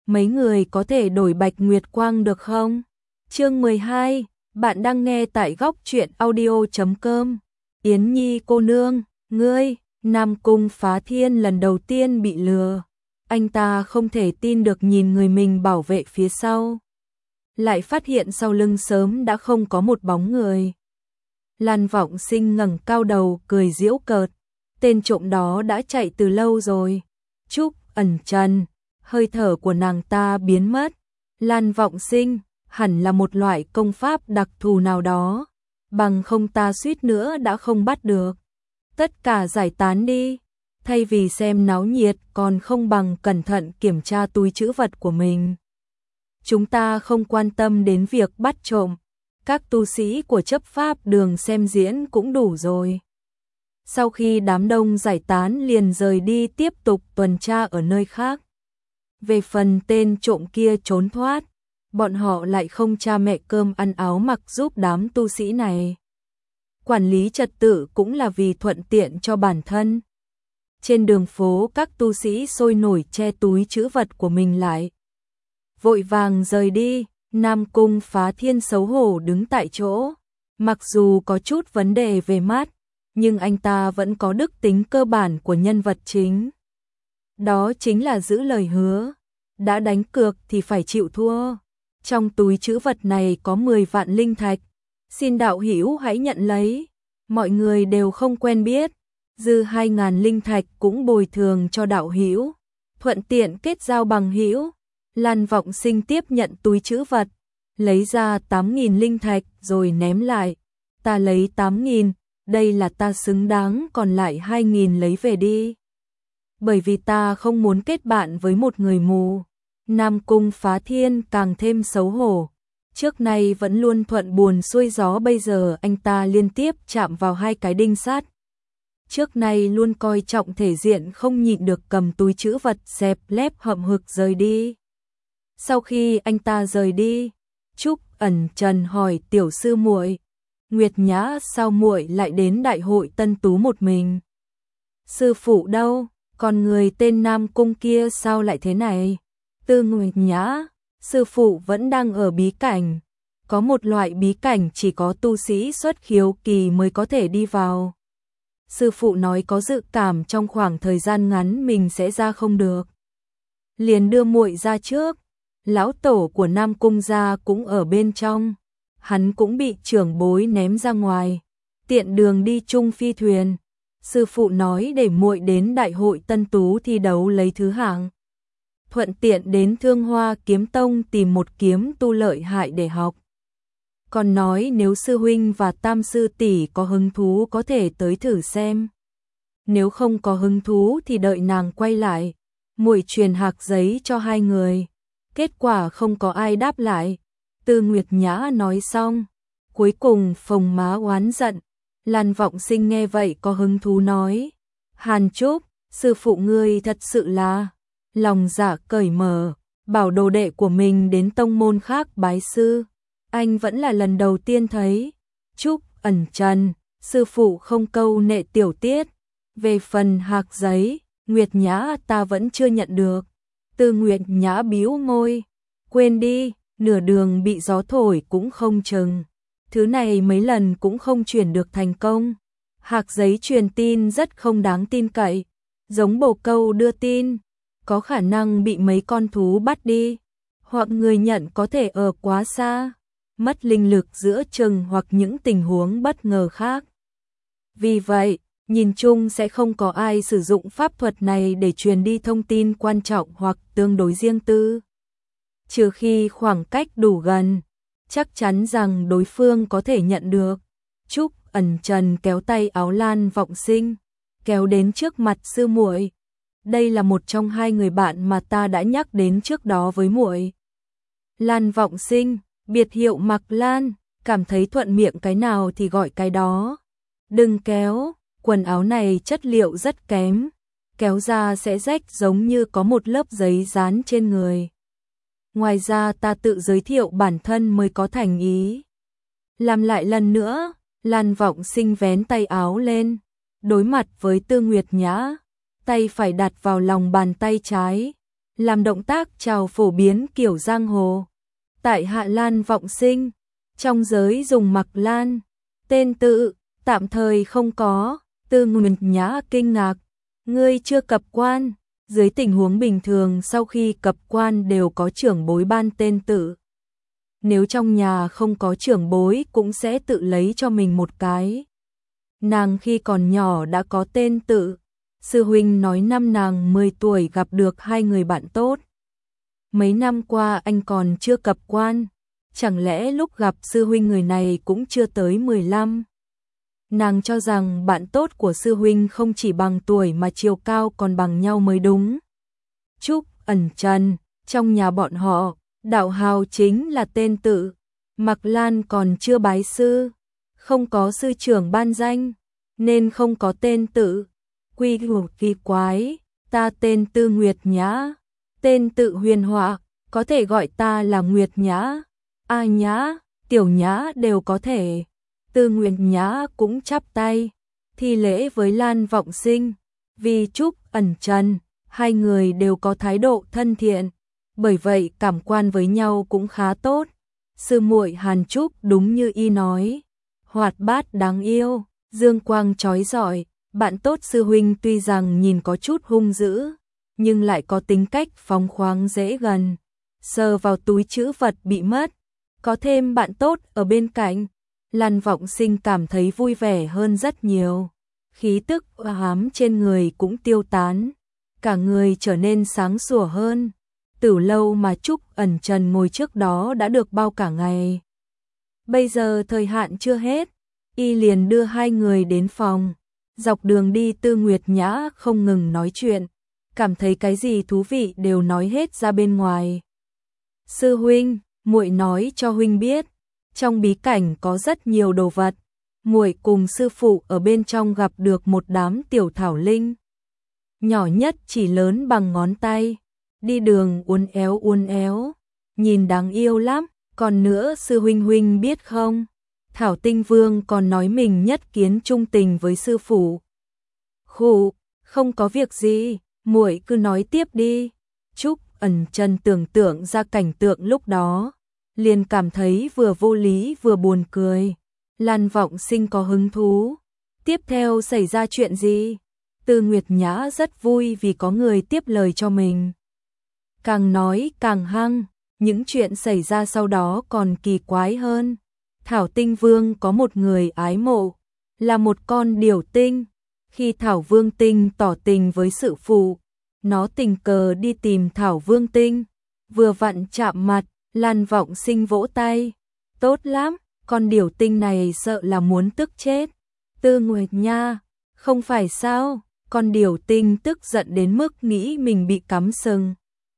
mấy người có thể đổi Bạch Nguyệt Quang được không? Chương 12, bạn đang nghe tại góc truyện audio.com. Yến Nhi cô nương, ngươi, Nam Cung Phá Thiên lần đầu tiên bị lừa. Anh ta không thể tin được nhìn người mình bảo vệ phía sau. Lại phát hiện sau lưng sớm đã không có một bóng người. Lan Vọng Sinh ngẩng cao đầu cười giễu cợt. Tên trộm đó đã chạy từ lâu rồi. Trúc Ẩn Trần, hơi thở của nàng ta biến mất. Lan Vọng Sinh, hẳn là một loại công pháp đặc thù nào đó. Bằng không ta suýt nữa đã không bắt được. Tất cả giải tán đi. Thay vì xem náo nhiệt còn không bằng cẩn thận kiểm tra túi trữ vật của mình. Chúng ta không quan tâm đến việc bắt trộm. Các tu sĩ của chấp pháp đường xem diễn cũng đủ rồi. Sau khi đám đông giải tán liền rời đi tiếp tục tuần tra ở nơi khác. Về phần tên trộm kia trốn thoát, bọn họ lại không cha mẹ cơm ăn áo mặc giúp đám tu sĩ này. Quản lý trật tự cũng là vì thuận tiện cho bản thân. Trên đường phố các tu sĩ sôi nổi che túi trữ vật của mình lại. Vội vàng rời đi, Nam Cung Phá Thiên xấu hổ đứng tại chỗ. Mặc dù có chút vấn đề về mắt, nhưng anh ta vẫn có đức tính cơ bản của nhân vật chính. Đó chính là giữ lời hứa. Đã đánh cược thì phải chịu thua. Trong túi trữ vật này có 10 vạn linh thạch. Xin đạo hữu hãy nhận lấy. Mọi người đều không quen biết. Dư 2.000 linh thạch cũng bồi thường cho đạo hữu. Thuận tiện kết giao bằng hữu. Lan Vọng Sinh tiếp nhận túi trữ vật. Lấy ra 8.000 linh thạch rồi ném lại. Ta lấy 8.000. Đây là ta xứng đáng, còn lại 2.000 lấy về đi. Bởi vì ta không muốn kết bạn với một người mù. Nam Cung Phá Thiên càng thêm xấu hổ. Trước nay vẫn luôn thuận buồm xuôi gió, bây giờ anh ta liên tiếp chạm vào 2 cái đinh sắt. Trước nay luôn coi trọng thể diện, không nhịn được cầm túi trữ vật dẹp lép hậm hực rời đi. Sau khi anh ta rời đi, Trúc Ẩn Trần hỏi tiểu sư muội, Nguyệt Nhã sao muội lại đến đại hội Tân Tú một mình? Sư phụ đâu? Còn người tên Nam Cung kia sao lại thế này? Tư Nguyệt Nhã, sư phụ vẫn đang ở bí cảnh. Có một loại bí cảnh chỉ có tu sĩ xuất khiếu kỳ mới có thể đi vào. Sư phụ nói có dự cảm trong khoảng thời gian ngắn mình sẽ ra không được. Liền đưa muội ra trước. Lão tổ của Nam Cung gia cũng ở bên trong. Hắn cũng bị trưởng bối ném ra ngoài. Tiện đường đi chung phi thuyền. Sư phụ nói để muội đến đại hội Tân Tú thi đấu lấy thứ hạng. Thuận tiện đến Thương Hoa Kiếm Tông tìm một kiếm tu lợi hại để học. Còn nói nếu sư huynh và tam sư tỷ có hứng thú có thể tới thử xem. Nếu không có hứng thú thì đợi nàng quay lại. Muội truyền hạc giấy cho 2 người. Kết quả không có ai đáp lại. Tư Nguyệt Nhã nói xong. Cuối cùng phồng má oán giận. Lan Vọng Sinh nghe vậy có hứng thú nói. Hàn Trúc, sư phụ ngươi thật sự là lòng dạ cởi mở, bảo đồ đệ của mình đến tông môn khác bái sư. Anh vẫn là lần đầu tiên thấy. Trúc Ẩn Trần, sư phụ không câu nệ tiểu tiết. Về phần hạc giấy, Nguyệt Nhã ta vẫn chưa nhận được. Tư Nguyệt Nhã bĩu môi. Quên đi, nửa đường bị gió thổi cũng không chừng. Thứ này mấy lần cũng không chuyển được thành công. Hạc giấy truyền tin rất không đáng tin cậy. Giống bồ câu đưa tin. Có khả năng bị mấy con thú bắt đi. Hoặc người nhận có thể ở quá xa. Mất linh lực giữa chừng hoặc những tình huống bất ngờ khác. Vì vậy, nhìn chung sẽ không có ai sử dụng pháp thuật này để truyền đi thông tin quan trọng hoặc tương đối riêng tư. Trừ khi khoảng cách đủ gần, chắc chắn rằng đối phương có thể nhận được. Trúc Ẩn Trần kéo tay áo Lan Vọng Sinh, kéo đến trước mặt sư muội. Đây là một trong 2 người bạn mà ta đã nhắc đến trước đó với muội. Lan Vọng Sinh, biệt hiệu Mặc Lan, cảm thấy thuận miệng cái nào thì gọi cái đó. Đừng kéo, quần áo này chất liệu rất kém, kéo ra sẽ rách giống như có một lớp giấy dán trên người. Ngoài ra ta tự giới thiệu bản thân mới có thành ý. Làm lại lần nữa, Lan Vọng Sinh vén tay áo lên, đối mặt với Tư Nguyệt Nhã, tay phải đặt vào lòng bàn tay trái, làm động tác chào phổ biến kiểu giang hồ. Tại hạ Lan Vọng Sinh, trong giới dùng mặc Lan, tên tự, tạm thời không có. Tư Nguyệt Nhã kinh ngạc, ngươi chưa cập quan? Dưới tình huống bình thường sau khi cập quan đều có trưởng bối ban tên tự. Nếu trong nhà không có trưởng bối cũng sẽ tự lấy cho mình một cái. Nàng khi còn nhỏ đã có tên tự. Sư huynh nói năm nàng 10 tuổi gặp được hai người bạn tốt. Mấy năm qua anh còn chưa cập quan, chẳng lẽ lúc gặp sư huynh người này cũng chưa tới 15? Nàng cho rằng bạn tốt của sư huynh không chỉ bằng tuổi mà chiều cao còn bằng nhau mới đúng. Trúc Ẩn Trần, trong nhà bọn họ, đạo hào chính là tên tự. Mạc Lan còn chưa bái sư, không có sư trưởng ban danh, nên không có tên tự. Quy củ kỳ quái, ta tên Tư Nguyệt Nhã, tên tự huyền họa, có thể gọi ta là Nguyệt Nhã, A Nhã, Tiểu Nhã đều có thể. Tư Nguyệt Nhã cũng chắp tay, thi lễ với Lan Vọng Sinh, vì Trúc Ẩn Trần, hai người đều có thái độ thân thiện, bởi vậy cảm quan với nhau cũng khá tốt. Sư muội Hàn Trúc đúng như y nói, hoạt bát đáng yêu, dương quang chói rọi. Bạn tốt sư huynh tuy rằng nhìn có chút hung dữ, nhưng lại có tính cách phóng khoáng dễ gần. Sờ vào túi trữ vật bị mất, có thêm bạn tốt ở bên cạnh, Lan Vọng Sinh cảm thấy vui vẻ hơn rất nhiều. Khí tức hám trên người cũng tiêu tán, cả người trở nên sáng sủa hơn. Từ lâu mà Trúc Ẩn Trần ngồi trước đó đã được bao cả ngày. Bây giờ thời hạn chưa hết, y liền đưa hai người đến phòng. Dọc đường đi Tư Nguyệt Nhã không ngừng nói chuyện, cảm thấy cái gì thú vị đều nói hết ra bên ngoài. Sư huynh, muội nói cho huynh biết, trong bí cảnh có rất nhiều đồ vật. Muội cùng sư phụ ở bên trong gặp được một đám tiểu thảo linh. Nhỏ nhất chỉ lớn bằng ngón tay, đi đường uốn éo, nhìn đáng yêu lắm. Còn nữa sư huynh biết không? Thảo Tinh Vương còn nói mình nhất kiến trung tình với sư phụ. Khụ, không có việc gì, muội cứ nói tiếp đi. Trúc Ẩn Trần tưởng tượng ra cảnh tượng lúc đó, liền cảm thấy vừa vô lý vừa buồn cười. Lan Vọng Sinh có hứng thú. Tiếp theo xảy ra chuyện gì? Tư Nguyệt Nhã rất vui vì có người tiếp lời cho mình. Càng nói càng hăng, những chuyện xảy ra sau đó còn kỳ quái hơn. Thảo Tinh Vương có một người ái mộ, là một con điểu tinh. Khi Thảo Vương Tinh tỏ tình với sư phụ, nó tình cờ đi tìm Thảo Vương Tinh, vừa vặn chạm mặt. Lan Vọng Sinh vỗ tay, tốt lắm, con điểu tinh này sợ là muốn tức chết. Tư Nguyệt Nha, không phải sao? Con điểu tinh tức giận đến mức nghĩ mình bị cắm sừng,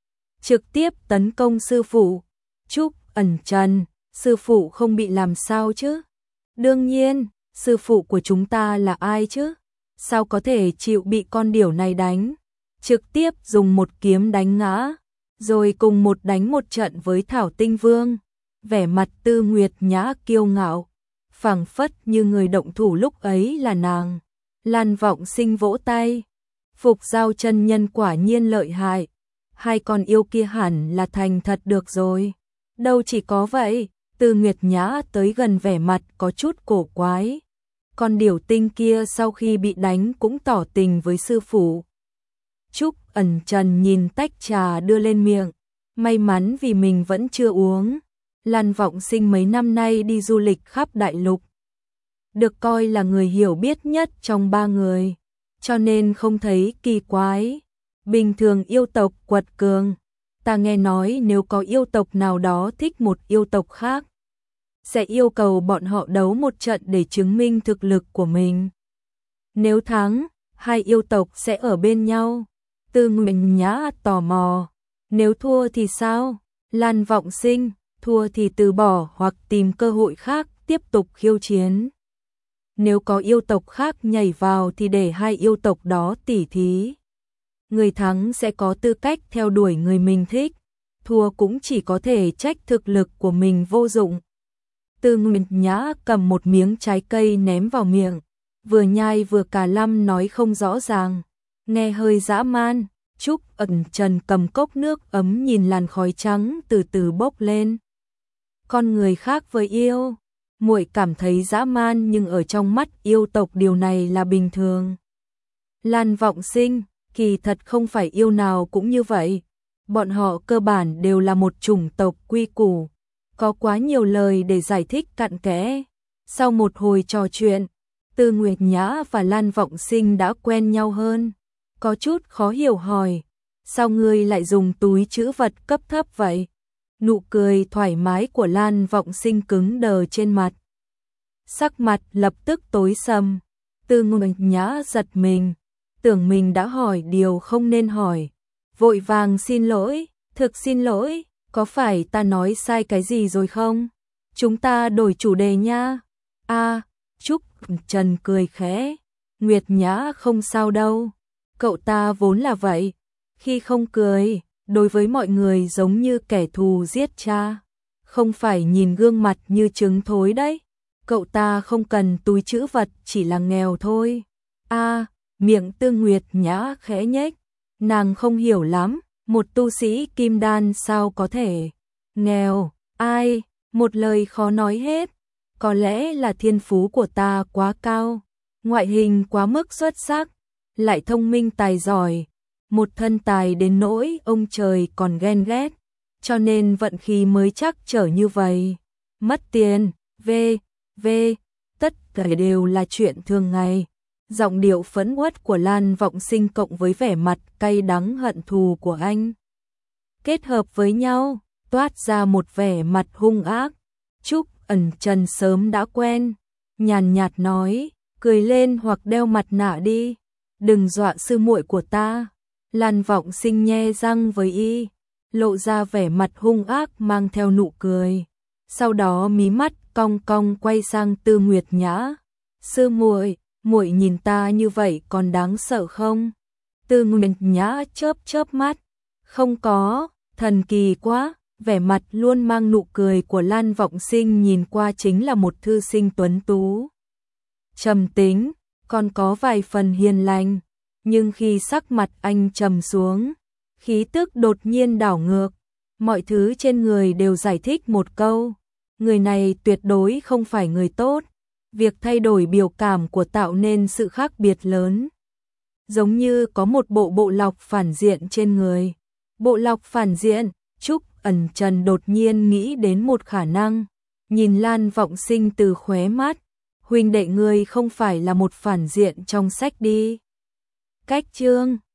trực tiếp tấn công sư phụ. Trúc Ẩn Trần, sư phụ không bị làm sao chứ? Đương nhiên, sư phụ của chúng ta là ai chứ? Sao có thể chịu bị con điểu này đánh? Trực tiếp dùng một kiếm đánh ngã, rồi cùng một đánh một trận với Thảo Tinh Vương. Vẻ mặt Tư Nguyệt Nhã kiêu ngạo, phảng phất như người động thủ lúc ấy là nàng. Lan Vọng Sinh vỗ tay, Phục Giao chân nhân quả nhiên lợi hại, hai con yêu kia hẳn là thành thật được rồi. Đâu chỉ có vậy, Tư Nguyệt Nhã tới gần vẻ mặt có chút cổ quái. Con điểu tinh kia sau khi bị đánh cũng tỏ tình với sư phụ. Trúc Ẩn Trần nhìn tách trà đưa lên miệng, may mắn vì mình vẫn chưa uống. Lan Vọng Sinh mấy năm nay đi du lịch khắp đại lục, được coi là người hiểu biết nhất trong ba người, cho nên không thấy kỳ quái. Bình thường yêu tộc quật cường, ta nghe nói nếu có yêu tộc nào đó thích một yêu tộc khác, sẽ yêu cầu bọn họ đấu một trận để chứng minh thực lực của mình. Nếu thắng, hai yêu tộc sẽ ở bên nhau. Tư Nguyệt Nhã tò mò, nếu thua thì sao? Lan Vọng Sinh, thua thì từ bỏ hoặc tìm cơ hội khác tiếp tục khiêu chiến. Nếu có yêu tộc khác nhảy vào thì để hai yêu tộc đó tỉ thí. Người thắng sẽ có tư cách theo đuổi người mình thích, thua cũng chỉ có thể trách thực lực của mình vô dụng. Tư Nguyệt Nhã cầm một miếng trái cây ném vào miệng, vừa nhai vừa cà lăm nói không rõ ràng, nghe hơi dã man. Trúc Ẩn Trần cầm cốc nước ấm nhìn làn khói trắng từ từ bốc lên. Con người khác với yêu, muội cảm thấy dã man nhưng ở trong mắt yêu tộc điều này là bình thường. Lan Vọng Sinh, kỳ thật không phải yêu nào cũng như vậy. Bọn họ cơ bản đều là một chủng tộc quy củ. Có quá nhiều lời để giải thích cặn kẽ. Sau một hồi trò chuyện, Tư Nguyệt Nhã và Lan Vọng Sinh đã quen nhau hơn. Có chút khó hiểu hỏi, sao ngươi lại dùng túi trữ vật cấp thấp vậy? Nụ cười thoải mái của Lan Vọng Sinh cứng đờ trên mặt. Sắc mặt lập tức tối sầm. Tư Nguyệt Nhã giật mình, tưởng mình đã hỏi điều không nên hỏi. Vội vàng xin lỗi, thực xin lỗi, có phải ta nói sai cái gì rồi không? Chúng ta đổi chủ đề nha. Trúc Trần cười khẽ. Nguyệt Nhã không sao đâu. Cậu ta vốn là vậy. Khi không cười, đối với mọi người giống như kẻ thù giết cha. Không phải nhìn gương mặt như trứng thối đấy. Cậu ta không cần túi trữ vật, chỉ là nghèo thôi. Miệng Tư Nguyệt Nhã khẽ nhếch. Nàng không hiểu lắm, một tu sĩ kim đan sao có thể nghèo, ai, một lời khó nói hết. Có lẽ là thiên phú của ta quá cao, ngoại hình quá mức xuất sắc, lại thông minh tài giỏi, một thân tài đến nỗi ông trời còn ghen ghét, cho nên vận khí mới chắc trở như vậy. Mất tiền, tất cả đều là chuyện thường ngày. Giọng điệu phẫn uất của Lan Vọng Sinh cộng với vẻ mặt cay đắng hận thù của anh kết hợp với nhau, toát ra một vẻ mặt hung ác. Trúc Ẩn Trần sớm đã quen, nhàn nhạt nói, cười lên hoặc đeo mặt nạ đi, đừng dọa sư muội của ta. Lan Vọng Sinh nhe răng với y, lộ ra vẻ mặt hung ác mang theo nụ cười. Sau đó mí mắt cong cong quay sang Tư Nguyệt Nhã. Sư muội, muội nhìn ta như vậy còn đáng sợ không? Tư Nguyệt Nhã chớp chớp mắt. Không có, thần kỳ quá. Vẻ mặt luôn mang nụ cười của Lan Vọng Sinh nhìn qua chính là một thư sinh tuấn tú. Trầm tính, còn có vài phần hiền lành. Nhưng khi sắc mặt anh trầm xuống, khí tức đột nhiên đảo ngược. Mọi thứ trên người đều giải thích một câu. Người này tuyệt đối không phải người tốt. Việc thay đổi biểu cảm của tạo nên sự khác biệt lớn. Giống như có một bộ lọc phản diện trên người. Bộ lọc phản diện, Trúc Ẩn Trần đột nhiên nghĩ đến một khả năng. Nhìn Lan Vọng Sinh từ khóe mắt. Huynh đệ ngươi không phải là một phản diện trong sách đi. Cách chương